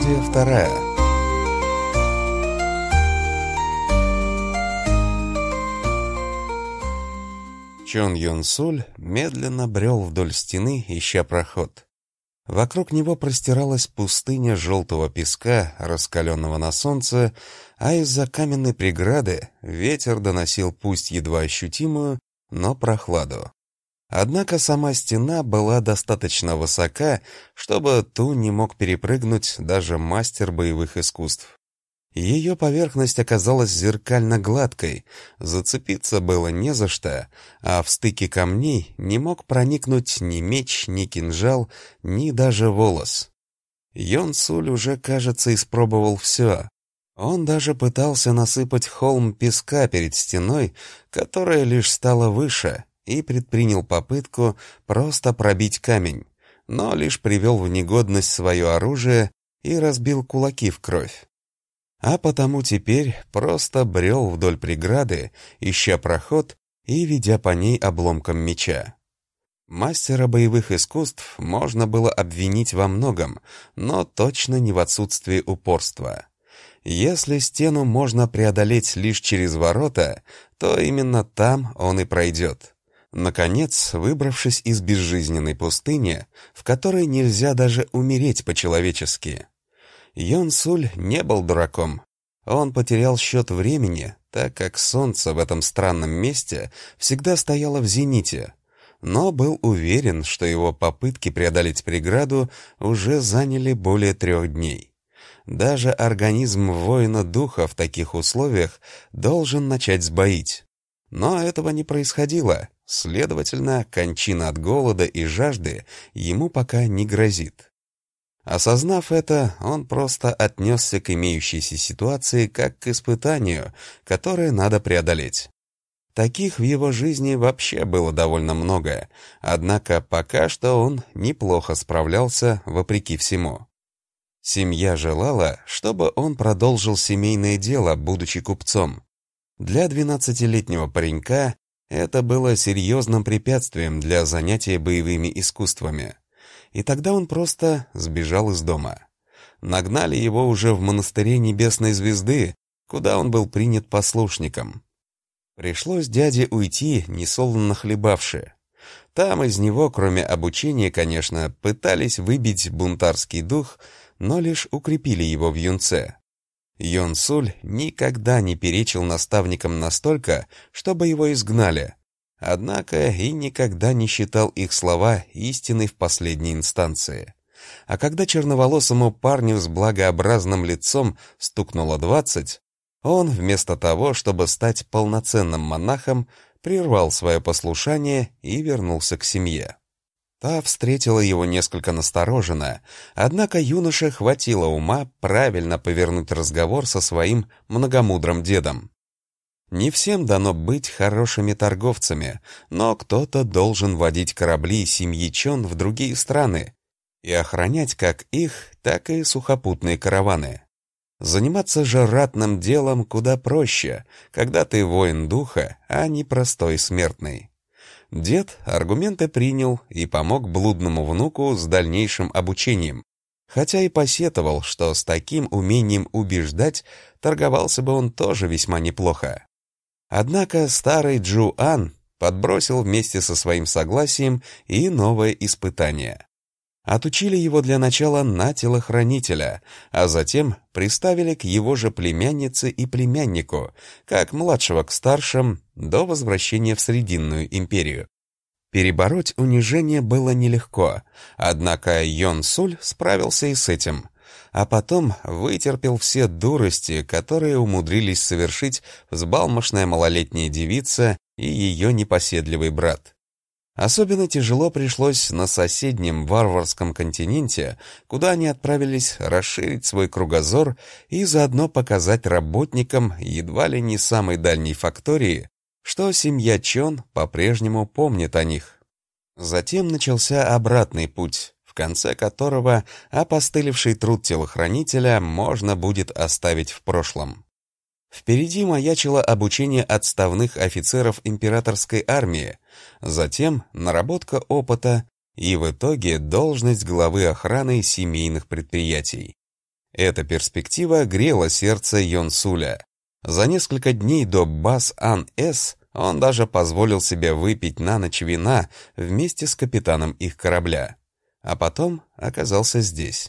Студия вторая. Чон Юн Суль медленно брел вдоль стены, ища проход. Вокруг него простиралась пустыня желтого песка, раскаленного на солнце, а из-за каменной преграды ветер доносил пусть едва ощутимую, но прохладу. Однако сама стена была достаточно высока, чтобы ту не мог перепрыгнуть даже мастер боевых искусств. Ее поверхность оказалась зеркально гладкой, зацепиться было не за что, а в стыке камней не мог проникнуть ни меч, ни кинжал, ни даже волос. Юн Суль уже, кажется, испробовал все. Он даже пытался насыпать холм песка перед стеной, которая лишь стала выше, и предпринял попытку просто пробить камень, но лишь привел в негодность свое оружие и разбил кулаки в кровь. А потому теперь просто брел вдоль преграды, ища проход и ведя по ней обломком меча. Мастера боевых искусств можно было обвинить во многом, но точно не в отсутствии упорства. Если стену можно преодолеть лишь через ворота, то именно там он и пройдет. Наконец, выбравшись из безжизненной пустыни, в которой нельзя даже умереть по-человечески. Юн Суль не был дураком. Он потерял счет времени, так как солнце в этом странном месте всегда стояло в зените, но был уверен, что его попытки преодолеть преграду уже заняли более 3 дней. Даже организм воина духа в таких условиях должен начать сбоить. Но этого не происходило, следовательно, кончина от голода и жажды ему пока не грозит. Осознав это, он просто отнесся к имеющейся ситуации как к испытанию, которое надо преодолеть. Таких в его жизни вообще было довольно много, однако пока что он неплохо справлялся вопреки всему. Семья желала, чтобы он продолжил семейное дело, будучи купцом. Для 12-летнего паренька это было серьезным препятствием для занятия боевыми искусствами. И тогда он просто сбежал из дома. Нагнали его уже в монастыре Небесной Звезды, куда он был принят послушником. Пришлось дяде уйти, несолоно хлебавши. Там из него, кроме обучения, конечно, пытались выбить бунтарский дух, но лишь укрепили его в юнце. Юн Суль никогда не перечил наставникам настолько, чтобы его изгнали, однако и никогда не считал их слова истиной в последней инстанции. А когда черноволосому парню с благообразным лицом стукнуло 20, он вместо того, чтобы стать полноценным монахом, прервал свое послушание и вернулся к семье. Та встретила его несколько настороженно, однако юноше хватило ума правильно повернуть разговор со своим многомудрым дедом. Не всем дано быть хорошими торговцами, но кто-то должен водить корабли семьи Чон в другие страны и охранять как их, так и сухопутные караваны. Заниматься же ратным делом куда проще, когда ты воин духа, а не простой смертный. Дед аргументы принял и помог блудному внуку с дальнейшим обучением, хотя и посетовал, что с таким умением убеждать торговался бы он тоже весьма неплохо. Однако старый Джуан подбросил вместе со своим согласием и новое испытание. Отучили его для начала на телохранителя, а затем приставили к его же племяннице и племяннику, как младшего к старшим, до возвращения в Срединную империю. Перебороть унижение было нелегко, однако Юн Суль справился и с этим, а потом вытерпел все дурости, которые умудрились совершить взбалмошная малолетняя девица и ее непоседливый брат. Особенно тяжело пришлось на соседнем варварском континенте, куда они отправились расширить свой кругозор и заодно показать работникам едва ли не самой дальней фактории, что семья Чон по-прежнему помнит о них. Затем начался обратный путь, в конце которого опостылевший труд телохранителя можно будет оставить в прошлом. Впереди маячило обучение отставных офицеров императорской армии, затем наработка опыта и в итоге должность главы охраны семейных предприятий. Эта перспектива грела сердце Йонсуля. За несколько дней до Бас-Ан-Эс он даже позволил себе выпить на ночь вина вместе с капитаном их корабля. А потом оказался здесь.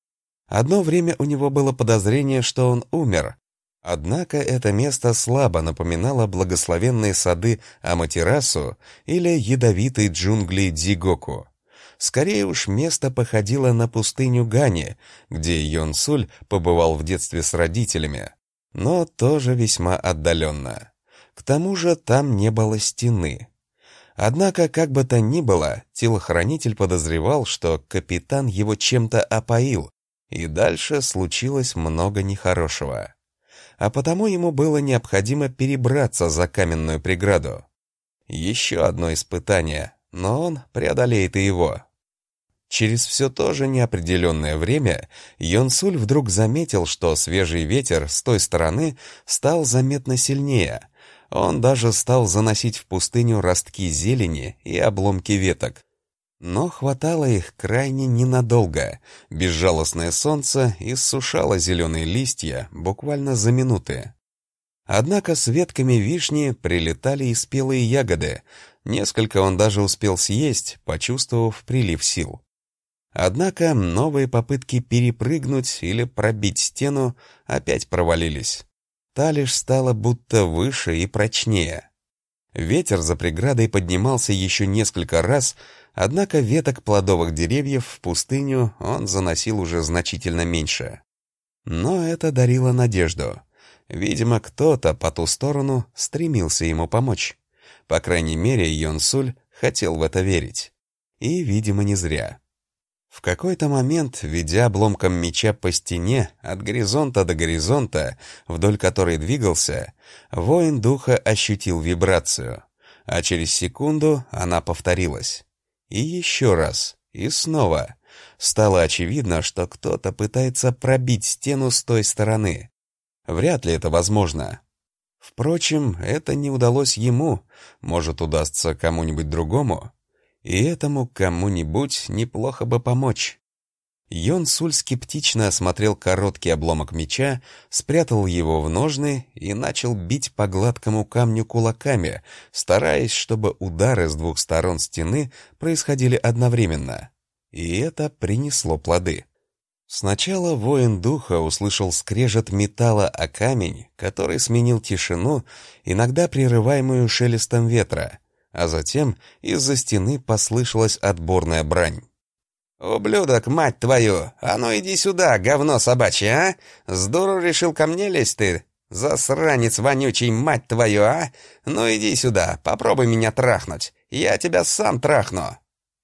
Одно время у него было подозрение, что он умер. Однако это место слабо напоминало благословенные сады Аматерасу или ядовитые джунгли Дзигоку. Скорее уж место походило на пустыню Гани, где Йонсуль побывал в детстве с родителями, но тоже весьма отдаленно. К тому же там не было стены. Однако, как бы то ни было, телохранитель подозревал, что капитан его чем-то опоил, и дальше случилось много нехорошего. А потому ему было необходимо перебраться за каменную преграду. Еще одно испытание, но он преодолеет и его. Через все то же неопределенное время Йонсуль вдруг заметил, что свежий ветер с той стороны стал заметно сильнее. Он даже стал заносить в пустыню ростки зелени и обломки веток. Но хватало их крайне ненадолго. Безжалостное солнце иссушало зеленые листья буквально за минуты. Однако с ветками вишни прилетали и спелые ягоды. Несколько он даже успел съесть, почувствовав прилив сил. Однако новые попытки перепрыгнуть или пробить стену опять провалились. Та лишь стала будто выше и прочнее. Ветер за преградой поднимался еще несколько раз, однако веток плодовых деревьев в пустыню он заносил уже значительно меньше. Но это дарило надежду. Видимо, кто-то по ту сторону стремился ему помочь. По крайней мере, Йонсуль хотел в это верить. И, видимо, не зря. В какой-то момент, ведя обломком меча по стене от горизонта до горизонта, вдоль которой двигался, воин духа ощутил вибрацию, а через секунду она повторилась. И еще раз, и снова. Стало очевидно, что кто-то пытается пробить стену с той стороны. Вряд ли это возможно. Впрочем, это не удалось ему, может, удастся кому-нибудь другому. И этому кому-нибудь неплохо бы помочь. Йонсуль скептично осмотрел короткий обломок меча, спрятал его в ножны и начал бить по гладкому камню кулаками, стараясь, чтобы удары с двух сторон стены происходили одновременно. И это принесло плоды. Сначала воин духа услышал скрежет металла о камень, который сменил тишину, иногда прерываемую шелестом ветра, а затем из-за стены послышалась отборная брань. «Ублюдок, мать твою! А ну иди сюда, говно собачье, а! С дуру решил ко мне лезть ты? Засранец вонючий, мать твою, а! Ну иди сюда, попробуй меня трахнуть, я тебя сам трахну!»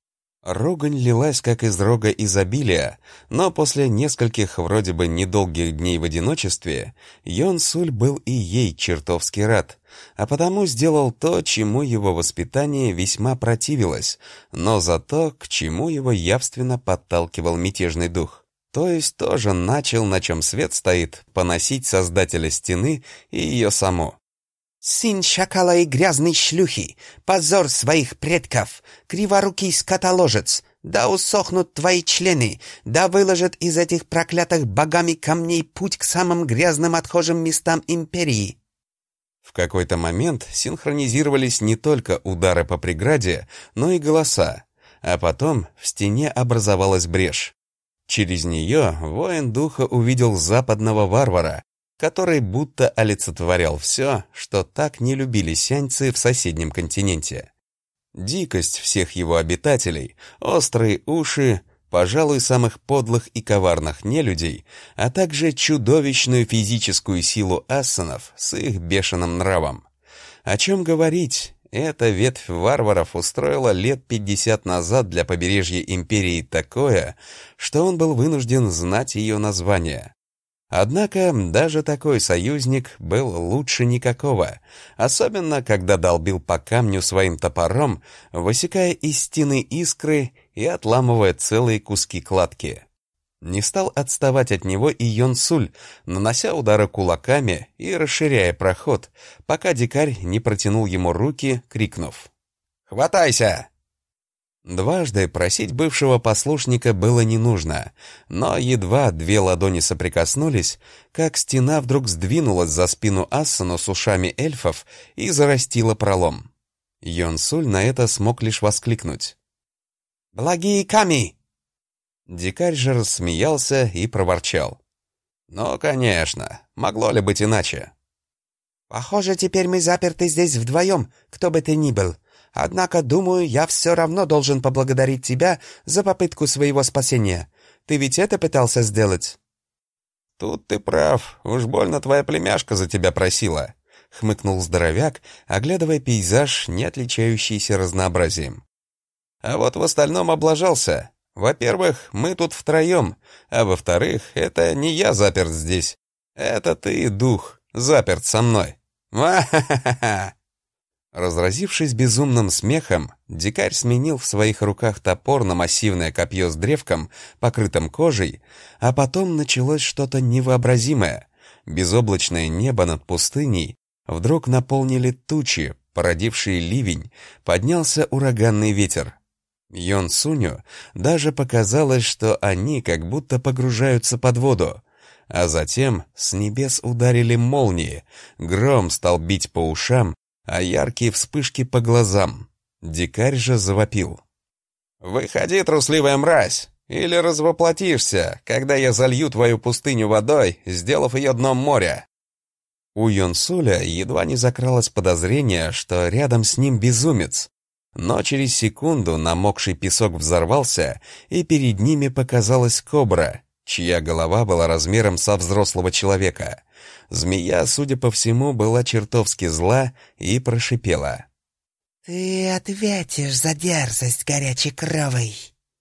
Ругань лилась, как из рога изобилия, но после нескольких вроде бы недолгих дней в одиночестве Йонсуль был и ей чертовски рад, а потому сделал то, чему его воспитание весьма противилось, но зато к чему его явственно подталкивал мятежный дух. То есть тоже начал, на чем свет стоит, поносить создателя стены и ее саму. «Сын шакала и грязной шлюхи, позор своих предков, криворукий скотоложец, да усохнут твои члены, да выложат из этих проклятых богами камней путь к самым грязным отхожим местам империи». В какой-то момент синхронизировались не только удары по преграде, но и голоса, а потом в стене образовалась брешь. Через нее воин духа увидел западного варвара, который будто олицетворял все, что так не любили сяньцы в соседнем континенте. Дикость всех его обитателей, острые уши, пожалуй, самых подлых и коварных нелюдей, а также чудовищную физическую силу ассанов с их бешеным нравом. О чем говорить, эта ветвь варваров устроила лет 50 назад для побережья империи такое, что он был вынужден знать ее название. Однако даже такой союзник был лучше никакого, особенно когда долбил по камню своим топором, высекая из стены искры и отламывая целые куски кладки. Не стал отставать от него и Йонсуль, нанося удары кулаками и расширяя проход, пока дикарь не протянул ему руки, крикнув: «Хватайся!». Дважды просить бывшего послушника было не нужно, но едва две ладони соприкоснулись, как стена вдруг сдвинулась за спину Ассану с ушами эльфов и зарастила пролом. Йон-Суль на это смог лишь воскликнуть: «Благие Ками!» Дикарь же рассмеялся и проворчал: «Ну, конечно, могло ли быть иначе?» «Похоже, теперь мы заперты здесь вдвоем, кто бы ты ни был. Однако, думаю, я все равно должен поблагодарить тебя за попытку своего спасения. Ты ведь это пытался сделать?» «Тут ты прав, уж больно твоя племяшка за тебя просила», — хмыкнул здоровяк, оглядывая пейзаж, не отличающийся разнообразием. «А вот в остальном облажался. Во-первых, мы тут втроем, а во-вторых, это не я заперт здесь. Это ты, дух, заперт со мной. Ва-ха-ха-ха!» Разразившись безумным смехом, дикарь сменил в своих руках топор на массивное копье с древком, покрытым кожей, а потом началось что-то невообразимое. Безоблачное небо над пустыней вдруг наполнили тучи, породившие ливень, поднялся ураганный ветер. Йон-Суню даже показалось, что они как будто погружаются под воду. А затем с небес ударили молнии, гром стал бить по ушам, а яркие вспышки по глазам. Дикарь же завопил: «Выходи, трусливая мразь, или развоплотишься, когда я залью твою пустыню водой, сделав ее дном моря!» У Йон-Суля едва не закралось подозрение, что рядом с ним безумец. Но через секунду намокший песок взорвался, и перед ними показалась кобра, чья голова была размером со взрослого человека. Змея, судя по всему, была чертовски зла и прошипела: «Ты ответишь за дерзость горячекровой!»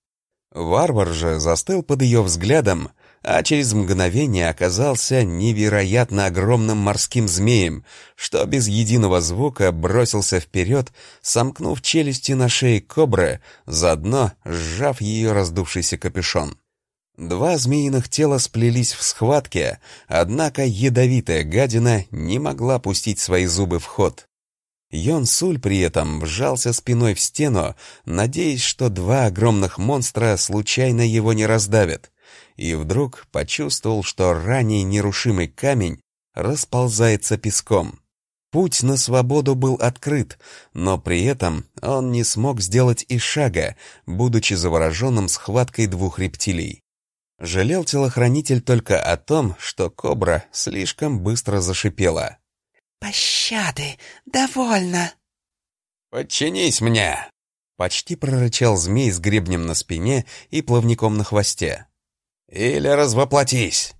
Варвар же застыл под ее взглядом, а через мгновение оказался невероятно огромным морским змеем, что без единого звука бросился вперед, сомкнув челюсти на шее кобры, заодно сжав ее раздувшийся капюшон. Два змеиных тела сплелись в схватке, однако ядовитая гадина не могла пустить свои зубы в ход. Йон-Суль при этом вжался спиной в стену, надеясь, что два огромных монстра случайно его не раздавят, и вдруг почувствовал, что ранее нерушимый камень расползается песком. Путь на свободу был открыт, но при этом он не смог сделать и шага, будучи завороженным схваткой двух рептилий. Жалел телохранитель только о том, что кобра слишком быстро зашипела: «Пощады! Довольно!» «Подчинись мне!» — почти прорычал змей с гребнем на спине и плавником на хвосте. «Или развоплотись!»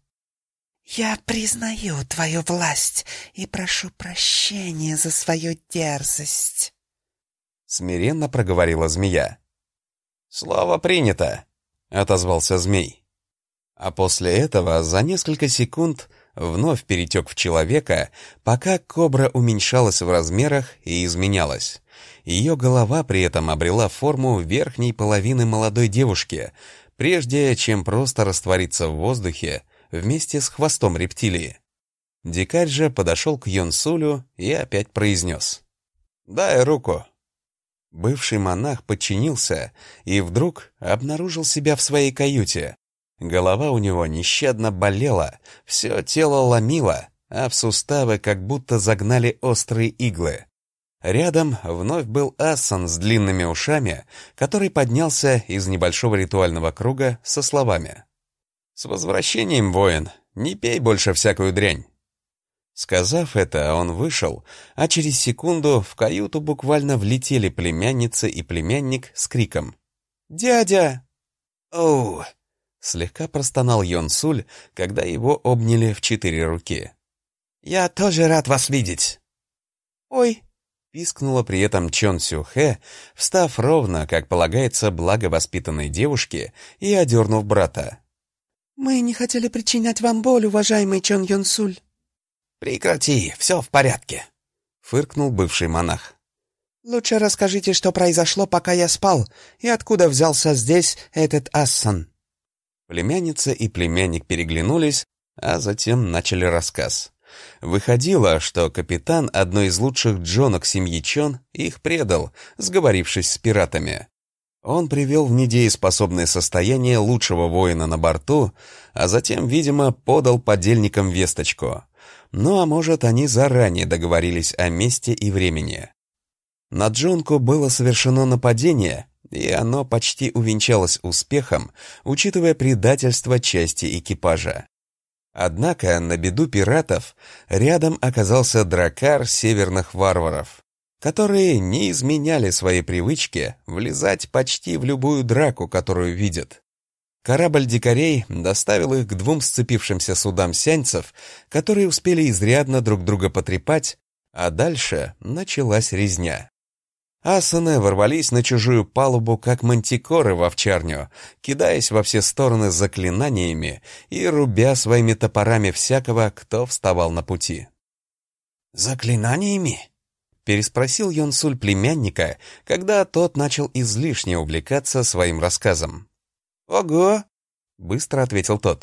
«Я признаю твою власть и прошу прощения за свою дерзость», — смиренно проговорила змея. «Слово принято!» — отозвался змей. А после этого за несколько секунд вновь перетек в человека, пока кобра уменьшалась в размерах и изменялась. Ее голова при этом обрела форму верхней половины молодой девушки, прежде чем просто раствориться в воздухе вместе с хвостом рептилии. Дикарь же подошел к Йон-Сулю и опять произнес: «Дай руку». Бывший монах подчинился и вдруг обнаружил себя в своей каюте. Голова у него нещадно болела, все тело ломило, а в суставы как будто загнали острые иглы. Рядом вновь был Ассан с длинными ушами, который поднялся из небольшого ритуального круга со словами: «С возвращением, воин, не пей больше всякую дрянь». Сказав это, он вышел, а через секунду в каюту буквально влетели племянница и племянник с криком: «Дядя!» «Оу!» — слегка простонал Йон-Суль, когда его обняли в 4 руки. «Я тоже рад вас видеть!» «Ой!» — пискнула при этом Чон Сю-Хэ, встав ровно, как полагается благовоспитанной девушке, и одернув брата. «Мы не хотели причинять вам боль, уважаемый Чон Йон-Суль». «Прекрати, все в порядке!» — фыркнул бывший монах. «Лучше расскажите, что произошло, пока я спал, и откуда взялся здесь этот Ассан». Племянница и племянник переглянулись, а затем начали рассказ. Выходило, что капитан одной из лучших джонок семьи Чон их предал, сговорившись с пиратами. Он привел в недееспособное состояние лучшего воина на борту, а затем, видимо, подал подельникам весточку. Ну а может, они заранее договорились о месте и времени. На Джонку было совершено нападение, и оно почти увенчалось успехом, учитывая предательство части экипажа. Однако, на беду пиратов, рядом оказался драккар северных варваров, которые не изменяли своей привычке влезать почти в любую драку, которую видят. Корабль дикарей доставил их к двум сцепившимся судам сяньцев, которые успели изрядно друг друга потрепать, а дальше началась резня. Асаны ворвались на чужую палубу, как мантикоры в овчарню, кидаясь во все стороны заклинаниями и рубя своими топорами всякого, кто вставал на пути. «Заклинаниями?» — переспросил Йонсуль племянника, когда тот начал излишне увлекаться своим рассказом. «Ого!» — быстро ответил тот.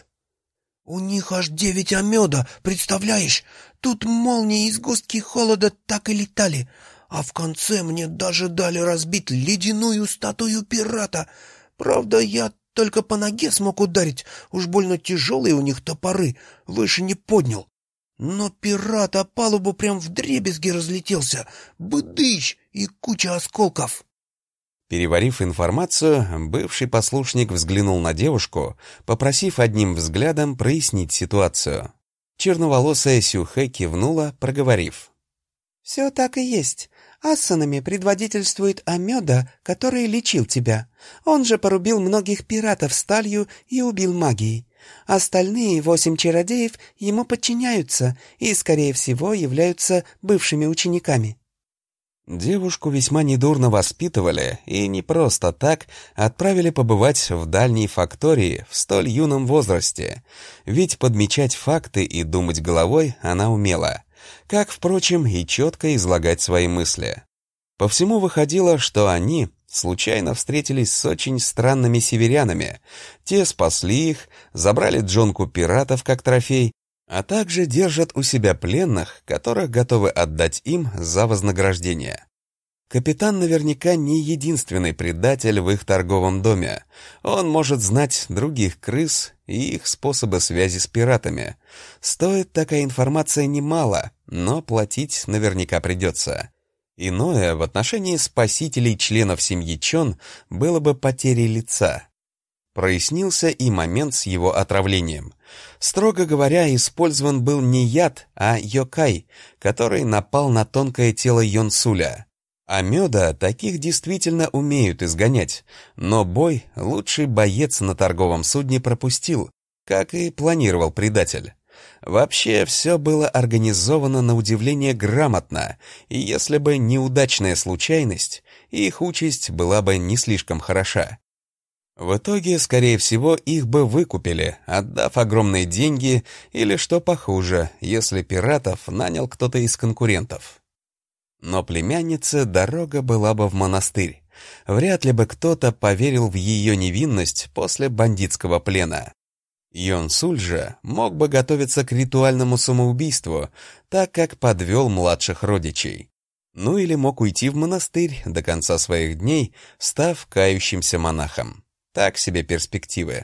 «У них аж 9 омеда, представляешь? Тут молнии и сгустки холода так и летали. А в конце мне даже дали разбить ледяную статую пирата. Правда, я только по ноге смог ударить, уж больно тяжелые у них топоры, выше не поднял. Но пират о палубу прям вдребезги разлетелся, быдыщ и куча осколков». Переварив информацию, бывший послушник взглянул на девушку, попросив одним взглядом прояснить ситуацию. Черноволосая Сюхэ кивнула, проговорив: «Все так и есть. Ассанами предводительствует Амёда, который лечил тебя. Он же порубил многих пиратов сталью и убил магией. Остальные 8 чародеев ему подчиняются и, скорее всего, являются бывшими учениками». Девушку весьма недурно воспитывали и не просто так отправили побывать в дальней фактории в столь юном возрасте, ведь подмечать факты и думать головой она умела, как, впрочем, и четко излагать свои мысли. По всему выходило, что они случайно встретились с очень странными северянами. Те спасли их, забрали Джонку пиратов как трофей, а также держат у себя пленных, которых готовы отдать им за вознаграждение. Капитан наверняка не единственный предатель в их торговом доме. Он может знать других крыс и их способы связи с пиратами. Стоит такая информация немало, но платить наверняка придется. Иное в отношении спасителей членов семьи Чон было бы потерей лица. Прояснился и момент с его отравлением. Строго говоря, использован был не яд, а йокай, который напал на тонкое тело Йонсуля. Амёда таких действительно умеют изгонять, но бой лучший боец на торговом судне пропустил, как и планировал предатель. Вообще, все было организовано на удивление грамотно, и если бы неудачная случайность, их участь была бы не слишком хороша. В итоге, скорее всего, их бы выкупили, отдав огромные деньги, или, что похуже, если пиратов нанял кто-то из конкурентов. Но племяннице дорога была бы в монастырь. Вряд ли бы кто-то поверил в ее невинность после бандитского плена. Йонсуль же мог бы готовиться к ритуальному самоубийству, так как подвел младших родичей. Ну или мог уйти в монастырь до конца своих дней, став кающимся монахом. Так себе перспективы.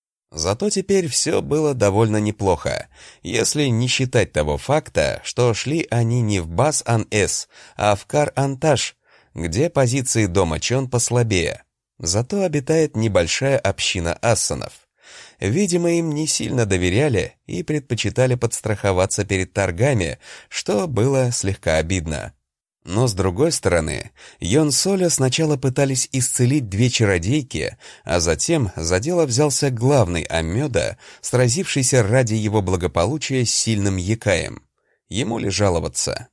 Зато теперь все было довольно неплохо, если не считать того факта, что шли они не в Бас-Ан-Эс, а в Кар-Анташ, где позиции дома Чон послабее. Зато обитает небольшая община ассанов. Видимо, им не сильно доверяли и предпочитали подстраховаться перед торгами, что было слегка обидно. Но, с другой стороны, Йонсоля сначала пытались исцелить 2 чародейки, а затем за дело взялся главный Амёда, сразившийся ради его благополучия с сильным Якаем. Ему ли жаловаться?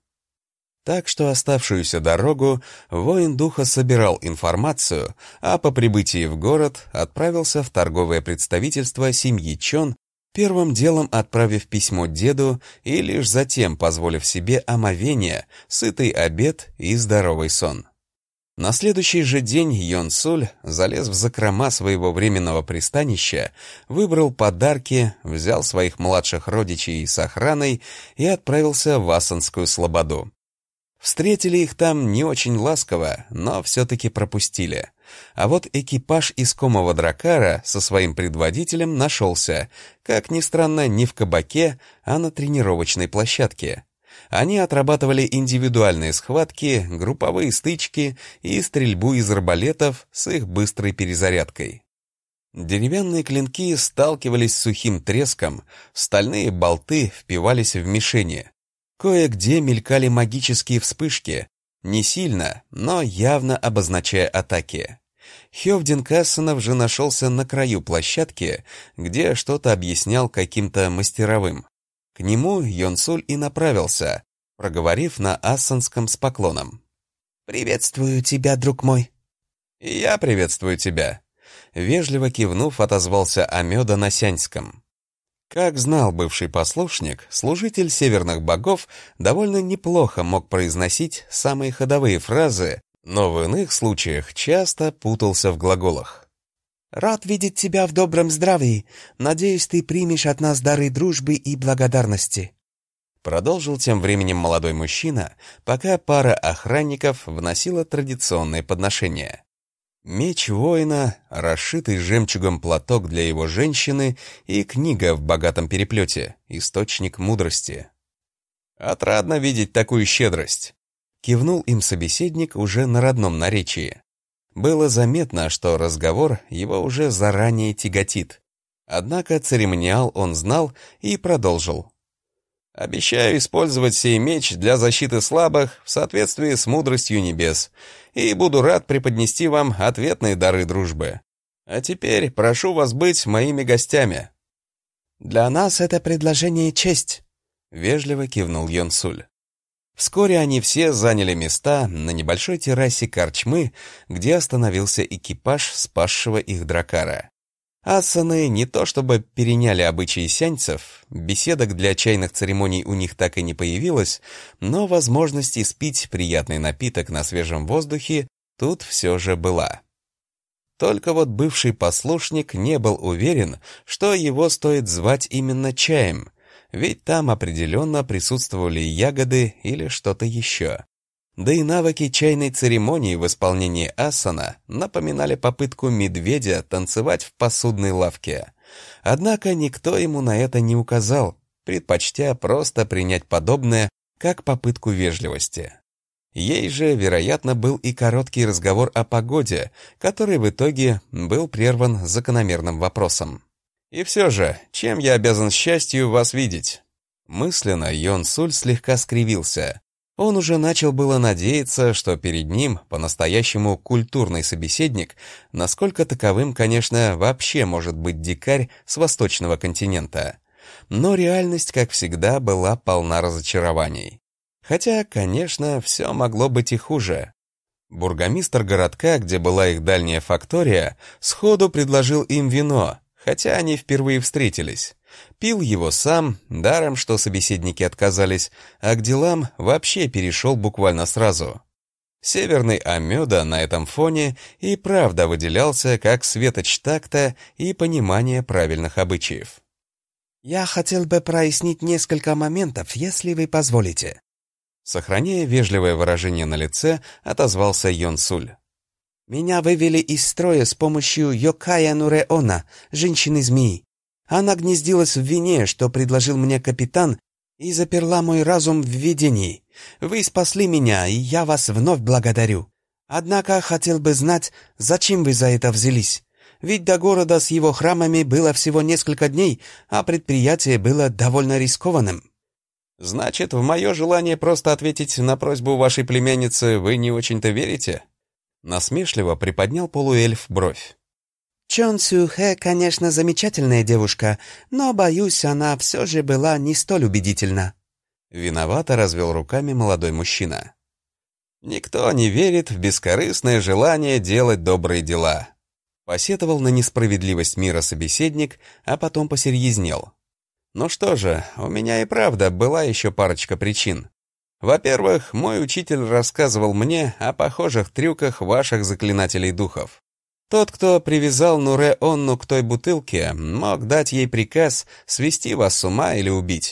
Так что оставшуюся дорогу воин духа собирал информацию, а по прибытии в город отправился в торговое представительство семьи Чон, первым делом отправив письмо деду и лишь затем позволив себе омовение, сытый обед и здоровый сон. На следующий же день Йонсуль залез в закрома своего временного пристанища, выбрал подарки, взял своих младших родичей с охраной и отправился в Ассанскую слободу. Встретили их там не очень ласково, но все-таки пропустили. А вот экипаж искомого дракара со своим предводителем нашелся, как ни странно, не в кабаке, а на тренировочной площадке. Они отрабатывали индивидуальные схватки, групповые стычки и стрельбу из арбалетов с их быстрой перезарядкой. Деревянные клинки сталкивались с сухим треском, стальные болты впивались в мишени. Кое-где мелькали магические вспышки, не сильно, но явно обозначая атаки. Хёвдин Кассенов же нашелся на краю площадки, где что-то объяснял каким-то мастеровым. К нему Йонсуль и направился, проговорив на ассанском с поклоном. «Приветствую тебя, друг мой». «И я приветствую тебя», — вежливо кивнув, отозвался Амёда на сяньском. Как знал бывший послушник, служитель северных богов довольно неплохо мог произносить самые ходовые фразы, но в иных случаях часто путался в глаголах. «Рад видеть тебя в добром здравии. Надеюсь, ты примешь от нас дары дружбы и благодарности». Продолжил тем временем молодой мужчина, пока пара охранников вносила традиционные подношения. Меч воина, расшитый жемчугом платок для его женщины и книга в богатом переплете «Источник мудрости». «Отрадно видеть такую щедрость», — кивнул им собеседник уже на родном наречии. Было заметно, что разговор его уже заранее тяготит. Однако церемониал он знал и продолжил. «Обещаю использовать сей меч для защиты слабых в соответствии с мудростью небес, и буду рад преподнести вам ответные дары дружбы. А теперь прошу вас быть моими гостями». «Для нас это предложение честь», — вежливо кивнул Йонсуль. Вскоре они все заняли места на небольшой террасе корчмы, где остановился экипаж спасшего их дракара. Ассаны не то чтобы переняли обычаи сяньцев, беседок для чайных церемоний у них так и не появилось, но возможность испить приятный напиток на свежем воздухе тут все же была. Только вот бывший послушник не был уверен, что его стоит звать именно чаем, ведь там определенно присутствовали ягоды или что-то еще. Да и навыки чайной церемонии в исполнении Ассана напоминали попытку медведя танцевать в посудной лавке. Однако никто ему на это не указал, предпочтя просто принять подобное как попытку вежливости. Ей же, вероятно, был и короткий разговор о погоде, который в итоге был прерван закономерным вопросом. «И все же, чем я обязан счастью вас видеть?» Мысленно Йонсуль слегка скривился. Он уже начал было надеяться, что перед ним по-настоящему культурный собеседник, насколько таковым, конечно, вообще может быть дикарь с восточного континента. Но реальность, как всегда, была полна разочарований. Хотя, конечно, все могло быть и хуже. Бургомистр городка, где была их дальняя фактория, сходу предложил им вино, хотя они впервые встретились. Пил его сам, даром что собеседники отказались, а к делам вообще перешел буквально сразу. Северный Амёда на этом фоне и правда выделялся как светоч такта и понимания правильных обычаев. «Я хотел бы прояснить несколько моментов, если вы позволите». Сохраняя вежливое выражение на лице, отозвался Йонсуль. «Меня вывели из строя с помощью Йокая Нуреона, женщины-змеи. Она гнездилась в вине, что предложил мне капитан, и заперла мой разум в видении. Вы спасли меня, и я вас вновь благодарю. Однако хотел бы знать, зачем вы за это взялись. Ведь до города с его храмами было всего несколько дней, а предприятие было довольно рискованным». «Значит, в мое желание просто ответить на просьбу вашей племянницы вы не очень-то верите?» Насмешливо приподнял полуэльф бровь. Чон Сюхэ, конечно, замечательная девушка, но, боюсь, она все же была не столь убедительна». Виновато развел руками молодой мужчина. «Никто не верит в бескорыстное желание делать добрые дела», — посетовал на несправедливость мира собеседник, а потом посерьезнел. «Ну что же, у меня и правда была еще парочка причин. Во-первых, мой учитель рассказывал мне о похожих трюках ваших заклинателей духов. Тот, кто привязал Нуре-Онну к той бутылке, мог дать ей приказ свести вас с ума или убить.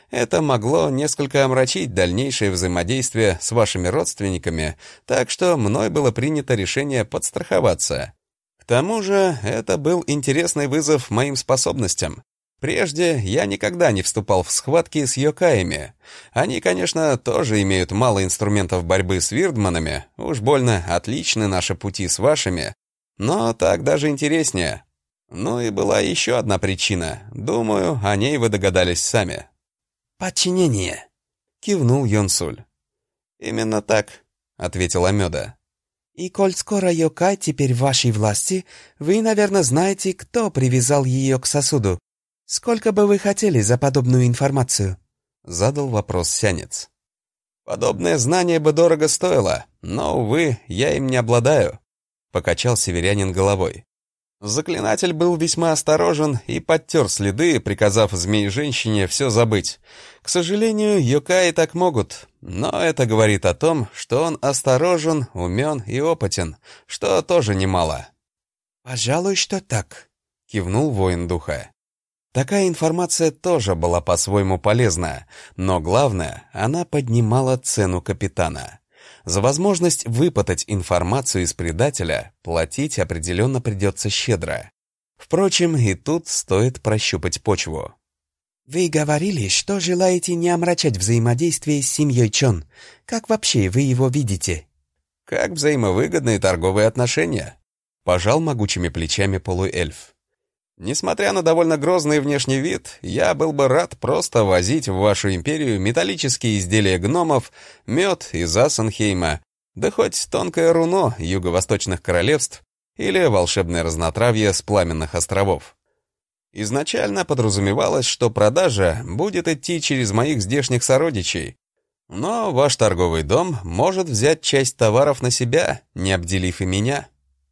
Это могло несколько омрачить дальнейшее взаимодействие с вашими родственниками, так что мной было принято решение подстраховаться. К тому же, это был интересный вызов моим способностям. Прежде я никогда не вступал в схватки с йокаями. Они, конечно, тоже имеют мало инструментов борьбы с вирдманами, уж больно отличны наши пути с вашими, но так даже интереснее. Ну и была еще одна причина. Думаю, о ней вы догадались сами. «Подчинение», — кивнул Йонсуль. «Именно так», — ответила Мёда. «И коль скоро Йокай теперь в вашей власти, вы, наверное, знаете, кто привязал ее к сосуду. Сколько бы вы хотели за подобную информацию?» Задал вопрос Сянец. «Подобное знание бы дорого стоило, но, увы, я им не обладаю», — покачал северянин головой. Заклинатель был весьма осторожен и подтер следы, приказав змеи-женщине все забыть. К сожалению, йокаи так могут, но это говорит о том, что он осторожен, умен и опытен, что тоже немало. «Пожалуй, что так», — кивнул воин духа. Такая информация тоже была по-своему полезна, но главное, она поднимала цену капитана. За возможность выпытать информацию из предателя платить определенно придется щедро. Впрочем, и тут стоит прощупать почву. «Вы говорили, что желаете не омрачать взаимодействие с семьей Чон. Как вообще вы его видите?» «Как взаимовыгодные торговые отношения», — пожал могучими плечами полуэльф. «Несмотря на довольно грозный внешний вид, я был бы рад просто возить в вашу империю металлические изделия гномов, мед из Ассенхейма, да хоть тонкое руно юго-восточных королевств или волшебное разнотравье с пламенных островов. Изначально подразумевалось, что продажа будет идти через моих здешних сородичей, но ваш торговый дом может взять часть товаров на себя, не обделив и меня».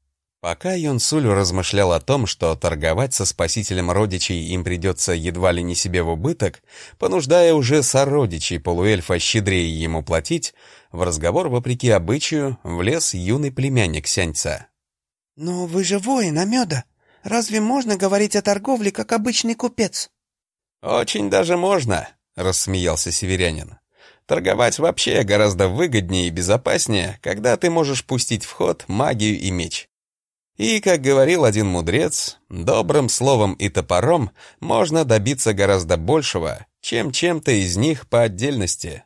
Пока Йонсуль размышлял о том, что торговать со спасителем родичей им придется едва ли не себе в убыток, понуждая уже сородичей полуэльфа щедрее ему платить, в разговор, вопреки обычаю, влез юный племянник Сяньца. «Но вы же воин, Амёда. Разве можно говорить о торговле, как обычный купец?» «Очень даже можно», — рассмеялся северянин. «Торговать вообще гораздо выгоднее и безопаснее, когда ты можешь пустить в ход магию и меч. И, как говорил один мудрец, добрым словом и топором можно добиться гораздо большего, чем чем-то из них по отдельности».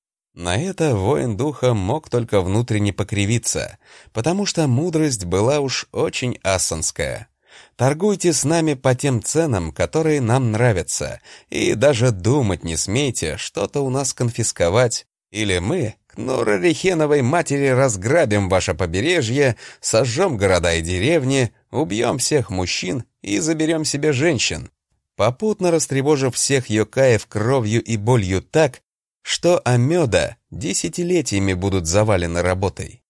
На это воин духа мог только внутренне покривиться, потому что мудрость была уж очень ассанская. Торгуйте с нами по тем ценам, которые нам нравятся, и даже думать не смейте что-то у нас конфисковать, или мы к Нурарихеновой матери разграбим ваше побережье, сожжем города и деревни, убьем всех мужчин и заберем себе женщин, попутно растревожив всех йокаев кровью и болью так, что Амёда десятилетиями будут завалены работой.